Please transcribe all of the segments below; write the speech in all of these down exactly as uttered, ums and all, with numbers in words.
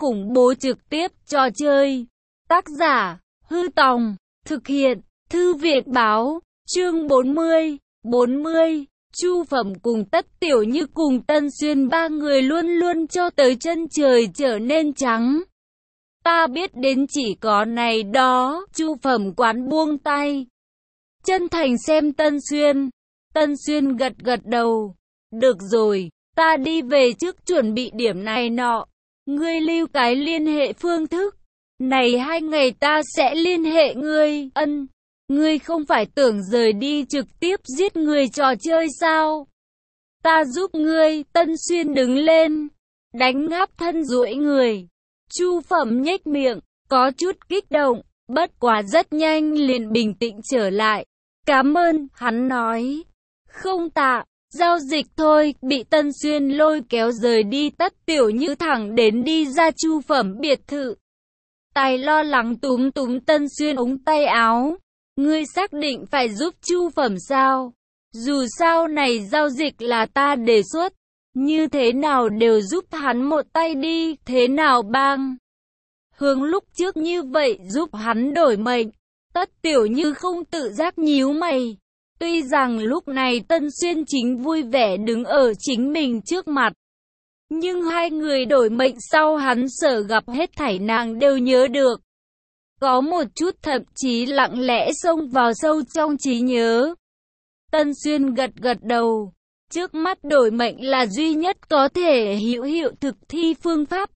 khủng bố trực tiếp trò chơi. Tác giả, Hư Tòng, thực hiện, Thư viện Báo, chương bốn mươi, bốn mươi. Chu Phẩm cùng Tất Tiểu Như cùng Tân Xuyên ba người luôn luôn cho tới chân trời trở nên trắng. Ta biết đến chỉ có này đó, Chu Phẩm quán buông tay. Chân thành xem Tân Xuyên. Tân Xuyên gật gật đầu. Được rồi, ta đi về trước chuẩn bị điểm này nọ. Ngươi lưu cái liên hệ phương thức. Này hai ngày ta sẽ liên hệ ngươi. Ân. Ngươi không phải tưởng rời đi trực tiếp giết người trò chơi sao? Ta giúp ngươi. Tân Xuyên đứng lên, đánh ngáp thân duỗi người. Chu Phẩm nhếch miệng, có chút kích động, bất quá rất nhanh liền bình tĩnh trở lại. Cảm ơn, hắn nói. Không tạ, giao dịch thôi. Bị Tân Xuyên lôi kéo rời đi. Tất Tiểu Như thẳng đến đi ra Chu Phẩm biệt thự. Tài lo lắng túm túm Tân Xuyên ống tay áo. Ngươi xác định phải giúp Chu Phẩm sao? Dù sao này giao dịch là ta đề xuất. Như thế nào đều giúp hắn một tay đi. Thế nào bang? Hướng lúc trước như vậy giúp hắn đổi mệnh. Tất Tiểu Như không tự giác nhíu mày. Tuy rằng lúc này Tân Xuyên chính vui vẻ đứng ở chính mình trước mặt. Nhưng hai người đổi mệnh sau hắn sợ gặp hết thảy nàng đều nhớ được. Có một chút thậm chí lặng lẽ xông vào sâu trong trí nhớ. Tân Xuyên gật gật đầu. Trước mắt đổi mệnh là duy nhất có thể hữu hiệu thực thi phương pháp.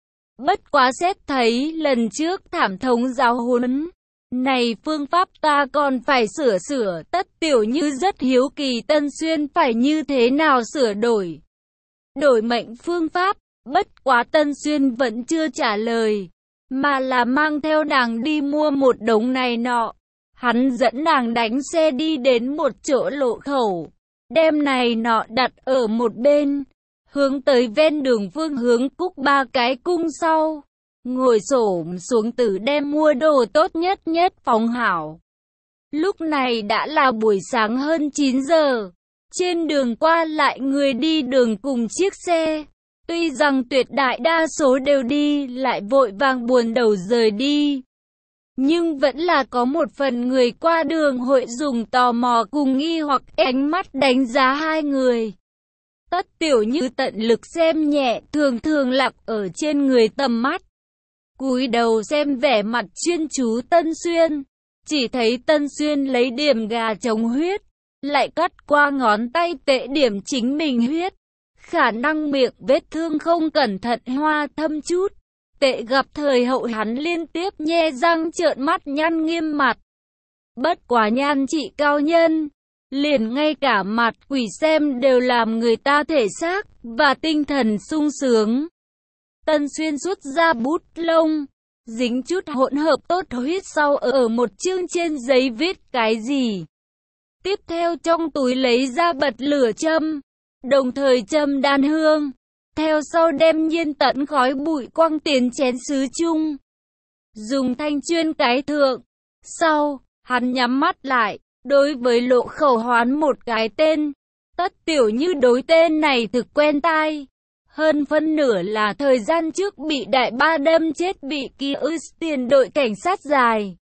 Bất quá xét thấy lần trước thảm thống giáo huấn. Này phương pháp ta còn phải sửa sửa. Tất Tiểu Như rất hiếu kỳ Tân Xuyên phải như thế nào sửa đổi. Đổi mệnh phương pháp. Bất quá Tân Xuyên vẫn chưa trả lời. Mà là mang theo nàng đi mua một đống này nọ. Hắn dẫn nàng đánh xe đi đến một chỗ lộ khẩu. Đem này nọ đặt ở một bên. Hướng tới ven đường phương hướng cúc ba cái cung sau. Ngồi xổm xuống tử đem mua đồ tốt nhất nhất phóng hảo. Lúc này đã là buổi sáng hơn chín giờ. Trên đường qua lại người đi đường cùng chiếc xe. Tuy rằng tuyệt đại đa số đều đi lại vội vàng buồn đầu rời đi. Nhưng vẫn là có một phần người qua đường hội dùng tò mò cùng nghi hoặc ánh mắt đánh giá hai người. Tất Tiểu Như tận lực xem nhẹ thường thường lạc ở trên người tầm mắt. Cúi đầu xem vẻ mặt chuyên chú Tân Xuyên. Chỉ thấy Tân Xuyên lấy điểm gà chống huyết. Lại cắt qua ngón tay tệ điểm chính mình huyết. Khả năng miệng vết thương không cẩn thận hoa thâm chút. Tệ gặp thời hậu hắn liên tiếp nhe răng trợn mắt nhăn nghiêm mặt. Bất quá nhan trị cao nhân. Liền ngay cả mặt quỷ xem đều làm người ta thể xác và tinh thần sung sướng. Tân Xuyên rút ra bút lông. Dính chút hỗn hợp tốt huyết sau ở một chương trên giấy viết cái gì. Tiếp theo trong túi lấy ra bật lửa châm. Đồng thời châm đan hương. Theo sau đem nhiên tẫn khói bụi quăng tiền chén sứ chung. Dùng thanh chuyên cái thượng. Sau, hắn nhắm mắt lại. Đối với lộ khẩu hoán một cái tên. Tất Tiểu Như đối tên này thực quen tai. Hơn phân nửa là thời gian trước bị đại ba đâm chết bị ký ức tiền đội cảnh sát dài.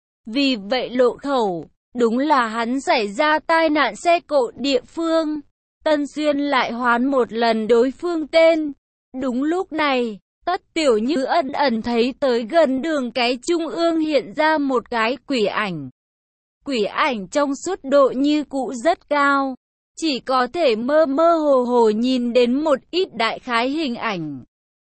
Vì vậy lộ khẩu, đúng là hắn xảy ra tai nạn xe cộ địa phương. Tân Xuyên lại hoán một lần đối phương tên. Đúng lúc này, Tất Tiểu Như ẩn ẩn thấy tới gần đường cái trung ương hiện ra một cái quỷ ảnh. Quỷ ảnh trong suốt độ như cũ rất cao. Chỉ có thể mơ mơ hồ hồ nhìn đến một ít đại khái hình ảnh.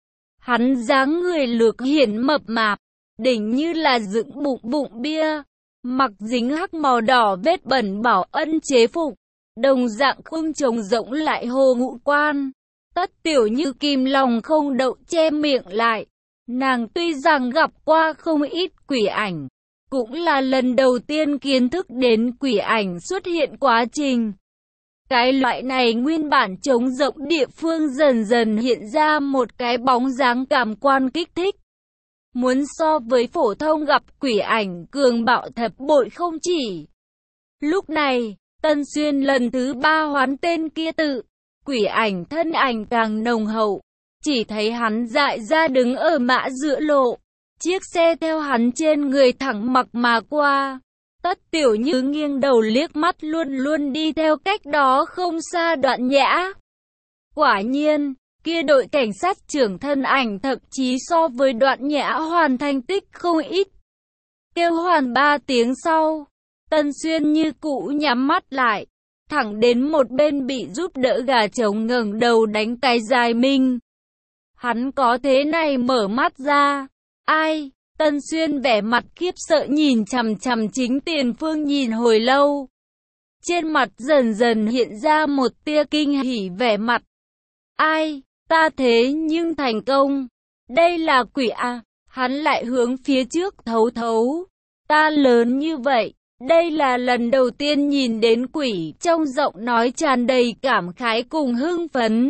Hắn dáng người lược hiển mập mạp, đỉnh như là dựng bụng bụng bia, mặc dính hắc màu đỏ vết bẩn bảo ân chế phục, đồng dạng khung trồng rỗng lại hồ ngũ quan. Tất Tiểu Như kìm lòng không đậu che miệng lại. Nàng tuy rằng gặp qua không ít quỷ ảnh, cũng là lần đầu tiên kiến thức đến quỷ ảnh xuất hiện quá trình. Cái loại này nguyên bản trống rỗng địa phương dần dần hiện ra một cái bóng dáng cảm quan kích thích. Muốn so với phổ thông gặp quỷ ảnh cường bạo thập bội không chỉ. Lúc này, Tân Xuyên lần thứ ba hoán tên kia tự. Quỷ ảnh thân ảnh càng nồng hậu. chỉ thấy hắn dại ra đứng ở mã giữa lộ. Chiếc xe theo hắn trên người thẳng mặc mà qua. Tất Tiểu Như nghiêng đầu liếc mắt luôn luôn đi theo cách đó không xa Đoạn Nhã. Quả nhiên, kia đội cảnh sát trưởng thân ảnh thậm chí so với Đoạn Nhã hoàn thành tích không ít. Kêu hoàn ba tiếng sau, Tân Xuyên như cũ nhắm mắt lại, thẳng đến một bên bị giúp đỡ gà trống ngẩng đầu đánh cái dài mình. Hắn có thế này mở mắt ra, ai? Tân Xuyên vẻ mặt khiếp sợ nhìn chằm chằm chính tiền phương nhìn hồi lâu. Trên mặt dần dần hiện ra một tia kinh hỉ vẻ mặt. Ai? Ta thế nhưng thành công. Đây là quỷ à? Hắn lại hướng phía trước thấu thấu. Ta lớn như vậy, đây là lần đầu tiên nhìn đến quỷ, trong giọng nói tràn đầy cảm khái cùng hưng phấn.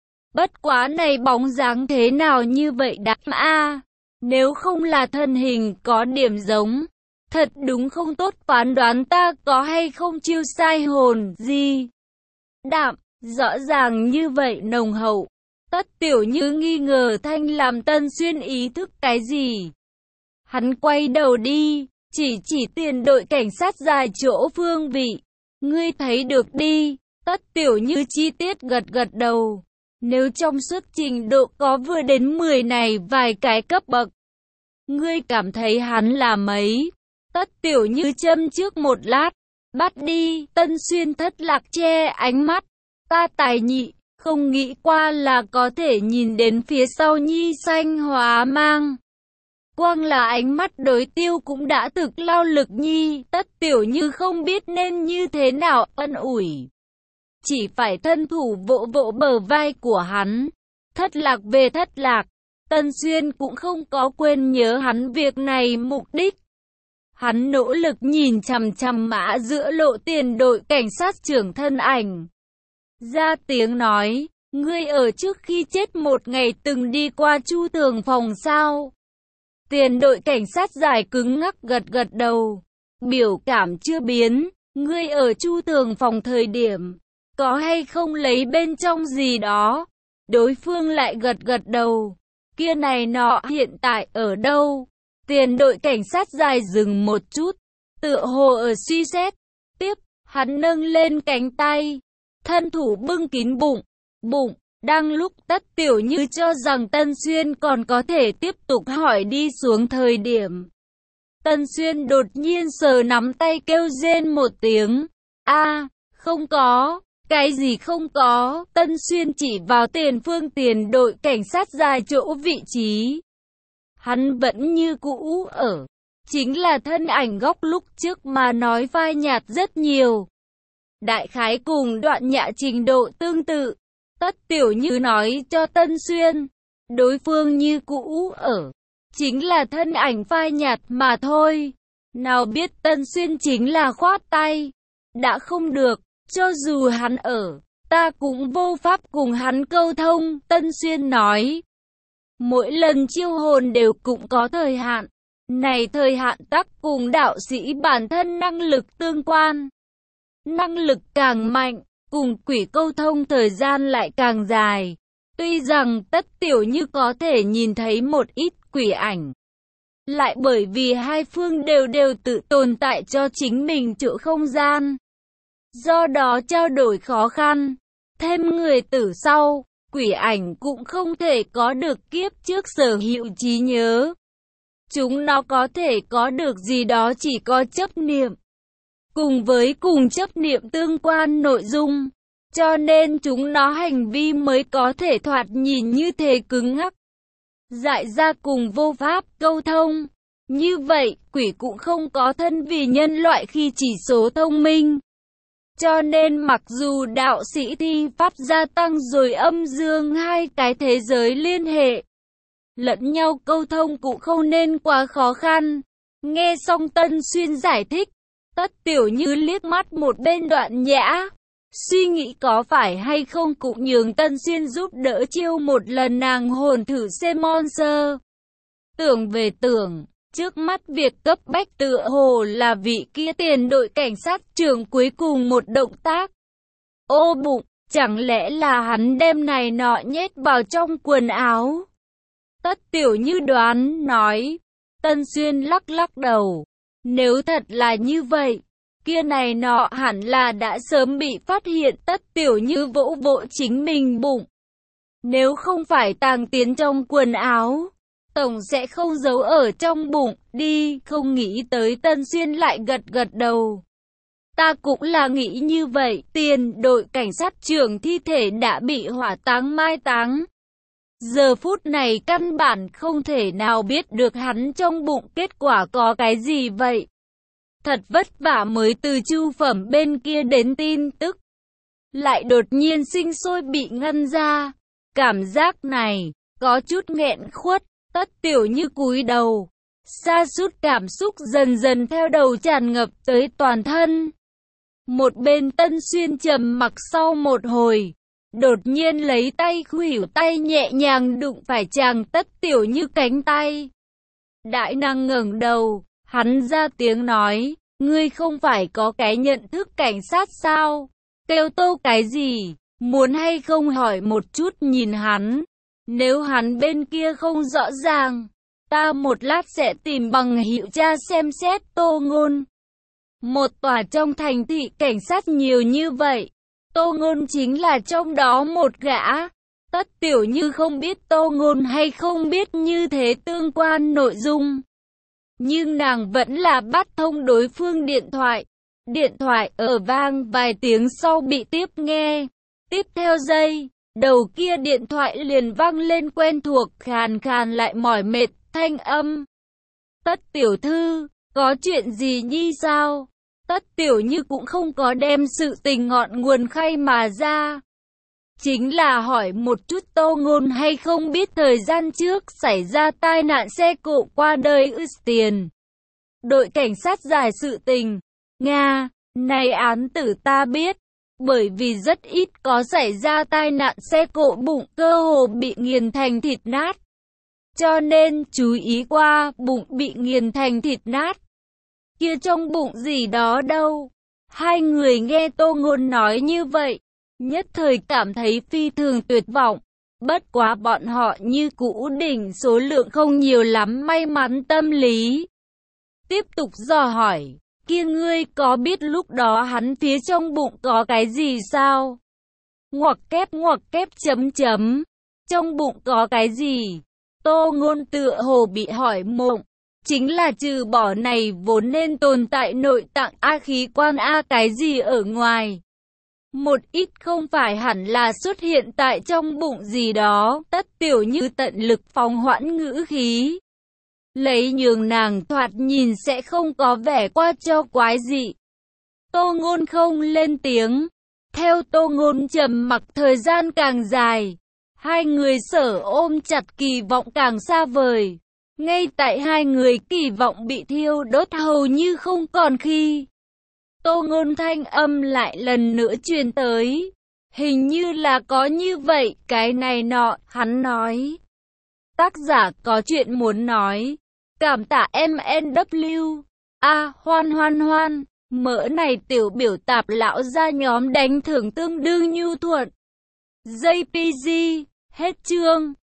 Bất quá này bóng dáng thế nào như vậy đám a? Nếu không là thân hình có điểm giống, thật đúng không tốt phán đoán ta có hay không chiêu sai hồn gì. Đạm, rõ ràng như vậy nồng hậu. Tất Tiểu Như nghi ngờ thanh làm Tân Xuyên ý thức cái gì. Hắn quay đầu đi, chỉ chỉ tiền đội cảnh sát dài chỗ phương vị. Ngươi thấy được đi. Tất Tiểu Như chi tiết gật gật đầu. Nếu trong suốt trình độ có vừa đến mười này vài cái cấp bậc, ngươi cảm thấy hắn là mấy? Tất Tiểu Như châm trước một lát. Bắt đi. Tân Xuyên thất lạc che ánh mắt. Ta tài nhị, không nghĩ qua là có thể nhìn đến phía sau nhi xanh hóa mang. Quang là ánh mắt đối tiêu cũng đã thực lao lực nhi. Tất Tiểu Như không biết nên như thế nào ân ủi. Chỉ phải thân thủ vỗ vỗ bờ vai của hắn. Thất lạc về thất lạc, Tân Xuyên cũng không có quên nhớ hắn việc này mục đích. Hắn nỗ lực nhìn chằm chằm mã giữa lộ tiền đội cảnh sát trưởng thân ảnh. Ra tiếng nói, ngươi ở trước khi chết một ngày từng đi qua Chu Tường phòng sao? Tiền đội cảnh sát dài cứng ngắc gật gật đầu. Biểu cảm chưa biến, ngươi ở Chu Tường phòng thời điểm, có hay không lấy bên trong gì đó? Đối phương lại gật gật đầu. Kia này nọ hiện tại ở đâu? Tiền đội cảnh sát dài dừng một chút, tựa hồ ở suy xét. Tiếp, hắn nâng lên cánh tay, thân thủ bưng kín bụng. Bụng, đang lúc Tất Tiểu Như cho rằng Tân Xuyên còn có thể tiếp tục hỏi đi xuống thời điểm. Tân Xuyên đột nhiên sờ nắm tay kêu rên một tiếng. A, không có. Cái gì không có? Tân Xuyên chỉ vào tiền phương tiền đội cảnh sát dài chỗ vị trí. Hắn vẫn như cũ ở. Chính là thân ảnh góc lúc trước mà nói phai nhạt rất nhiều. Đại khái cùng Đoạn Nhã trình độ tương tự. Tất Tiểu Như nói cho Tân Xuyên. Đối phương như cũ ở. Chính là thân ảnh phai nhạt mà thôi. Nào biết Tân Xuyên chính là khoát tay. Đã không được. Cho dù hắn ở, ta cũng vô pháp cùng hắn câu thông, Tân Xuyên nói. Mỗi lần chiêu hồn đều cũng có thời hạn. Này thời hạn tắc cùng đạo sĩ bản thân năng lực tương quan. Năng lực càng mạnh, cùng quỷ câu thông thời gian lại càng dài. Tuy rằng Tất Tiểu Như có thể nhìn thấy một ít quỷ ảnh. Lại bởi vì hai phương đều đều tự tồn tại cho chính mình chỗ không gian. Do đó trao đổi khó khăn, thêm người tử sau, quỷ ảnh cũng không thể có được kiếp trước sở hữu trí nhớ. Chúng nó có thể có được gì đó chỉ có chấp niệm, cùng với cùng chấp niệm tương quan nội dung, cho nên chúng nó hành vi mới có thể thoạt nhìn như thế cứng ngắc, dại ra cùng vô pháp câu thông. Như vậy, quỷ cũng không có thân vì nhân loại khi chỉ số thông minh. Cho nên mặc dù đạo sĩ thi pháp gia tăng rồi âm dương hai cái thế giới liên hệ, lẫn nhau câu thông cũng không nên quá khó khăn. Nghe xong Tân Xuyên giải thích, Tất Tiểu Như liếc mắt một bên Đoạn Nhã, suy nghĩ có phải hay không cũng nhường Tân Xuyên giúp đỡ chiêu một lần nàng hồn thử xem monster. Tưởng về tưởng, trước mắt việc cấp bách tựa hồ là vị kia tiền đội cảnh sát trưởng cuối cùng một động tác. Ô bụng, Chẳng lẽ là hắn đem này nọ nhét vào trong quần áo? Tất Tiểu Như đoán, nói. Tân Xuyên lắc lắc đầu. Nếu thật là như vậy, kia này nọ hẳn là đã sớm bị phát hiện. Tất Tiểu Như vỗ vỗ chính mình bụng. Nếu không phải tàng tiến trong quần áo, tổng sẽ không giấu ở trong bụng đi. Không nghĩ tới Tân Xuyên lại gật gật đầu. Ta cũng là nghĩ như vậy. Tiền đội cảnh sát trưởng thi thể đã bị hỏa táng mai táng. Giờ phút này căn bản không thể nào biết được hắn trong bụng kết quả có cái gì vậy. Thật vất vả mới từ Chu Phẩm bên kia đến tin tức, lại đột nhiên sinh sôi bị ngăn ra. Cảm giác này có chút nghẹn khuất. Tất Tiểu Như cúi đầu, sa sút cảm xúc dần dần theo đầu tràn ngập tới toàn thân. Một bên Tân Xuyên trầm mặc sau một hồi, đột nhiên lấy tay khuỷu tay nhẹ nhàng đụng phải chàng Tất Tiểu Như cánh tay. Đại năng ngẩng đầu, hắn ra tiếng nói, ngươi không phải có cái nhận thức cảnh sát sao? Kêu tô cái gì? Muốn hay không hỏi một chút nhìn hắn. Nếu hắn bên kia không rõ ràng, ta một lát sẽ tìm bằng hữu tra xem xét. Tô Ngôn. Một tòa trong thành thị cảnh sát nhiều như vậy, Tô Ngôn chính là trong đó một gã. Tất Tiểu Như không biết Tô Ngôn hay không biết như thế tương quan nội dung, nhưng nàng vẫn là bắt thông đối phương điện thoại. Điện thoại ở vang vài tiếng sau bị tiếp nghe. Tiếp theo giây, đầu kia điện thoại liền vang lên quen thuộc, khàn khàn lại mỏi mệt thanh âm. Tất tiểu thư, có chuyện gì nhi sao? Tất Tiểu Như cũng không có đem sự tình ngọn nguồn khay mà ra. Chính là hỏi một chút Tô Ngôn hay không biết thời gian trước xảy ra tai nạn xe cộ qua đời ư tiền. Đội cảnh sát giải sự tình. Nga, này án tử ta biết. Bởi vì rất ít có xảy ra tai nạn xe cộ bụng cơ hồ bị nghiền thành thịt nát. Cho nên chú ý qua bụng bị nghiền thành thịt nát. Kia trong bụng gì đó đâu. Hai người nghe Tô Ngôn nói như vậy, nhất thời cảm thấy phi thường tuyệt vọng. Bất quá bọn họ như cũ đỉnh số lượng không nhiều lắm may mắn tâm lý. Tiếp tục dò hỏi, kia ngươi có biết lúc đó hắn phía trong bụng có cái gì sao? Ngoặc kép ngoặc kép chấm chấm. Trong bụng có cái gì? Tô Ngôn tựa hồ bị hỏi mộng. Chính là trừ bỏ này vốn nên tồn tại nội tạng A khí quan A cái gì ở ngoài. Một ít không phải hẳn là xuất hiện tại trong bụng gì đó. Tất Tiểu Như tận lực phóng hoãn ngữ khí, lấy nhường nàng thoạt nhìn sẽ không có vẻ qua cho quái dị. Tô Ngôn không lên tiếng. Theo Tô Ngôn trầm mặc thời gian càng dài, hai người sở ôm chặt kỳ vọng càng xa vời. Ngay tại hai người kỳ vọng bị thiêu đốt hầu như không còn khi, Tô Ngôn thanh âm lại lần nữa truyền tới. Hình như là có như vậy, cái này nọ, hắn nói. Tác giả có chuyện muốn nói. Cảm tạ em en vê a, à, hoan hoan hoan, mỡ này tiểu biểu tạp lão ra nhóm đánh thưởng tương đương nhu thuận. gi pê giê, hết chương.